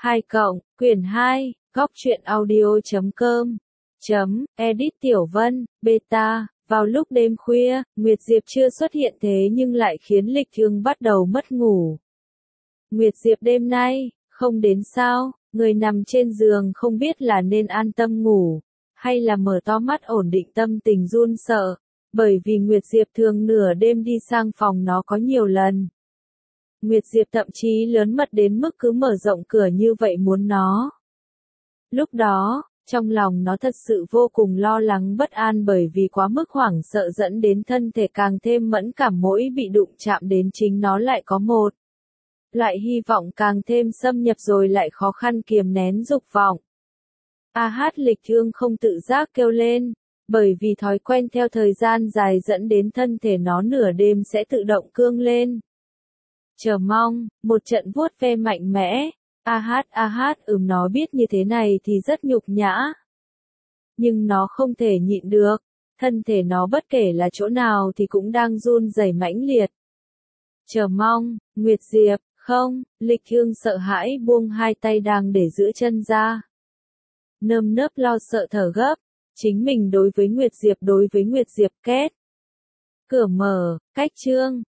2 cộng, quyển 2, góc truyện audio.com, edit Tiểu Vân, beta, vào lúc đêm khuya, Nguyệt Diệp chưa xuất hiện thế nhưng lại khiến Lịch Thương bắt đầu mất ngủ. Nguyệt Diệp đêm nay, không đến sao, người nằm trên giường không biết là nên an tâm ngủ, hay là mở to mắt ổn định tâm tình run sợ, bởi vì Nguyệt Diệp thường nửa đêm đi sang phòng nó có nhiều lần. Nguyệt Diệp thậm chí lớn mật đến mức cứ mở rộng cửa như vậy muốn nó. Lúc đó, trong lòng nó thật sự vô cùng lo lắng bất an bởi vì quá mức hoảng sợ dẫn đến thân thể càng thêm mẫn cảm, mỗi bị đụng chạm đến chính nó lại có một loại hy vọng càng thêm xâm nhập rồi lại khó khăn kiềm nén dục vọng. Lịch Thương không tự giác kêu lên, bởi vì thói quen theo thời gian dài dẫn đến thân thể nó nửa đêm sẽ tự động cương lên. Chờ mong, một trận vuốt ve mạnh mẽ. Nó biết như thế này thì rất nhục nhã. Nhưng nó không thể nhịn được, thân thể nó bất kể là chỗ nào thì cũng đang run rẩy mãnh liệt. Chờ mong, Nguyệt Diệp, không, Lịch Thương sợ hãi buông hai tay đang để giữ chân ra. Nơm nớp lo sợ thở gấp, chính mình đối với Nguyệt Diệp két. Cửa mở, cách chương.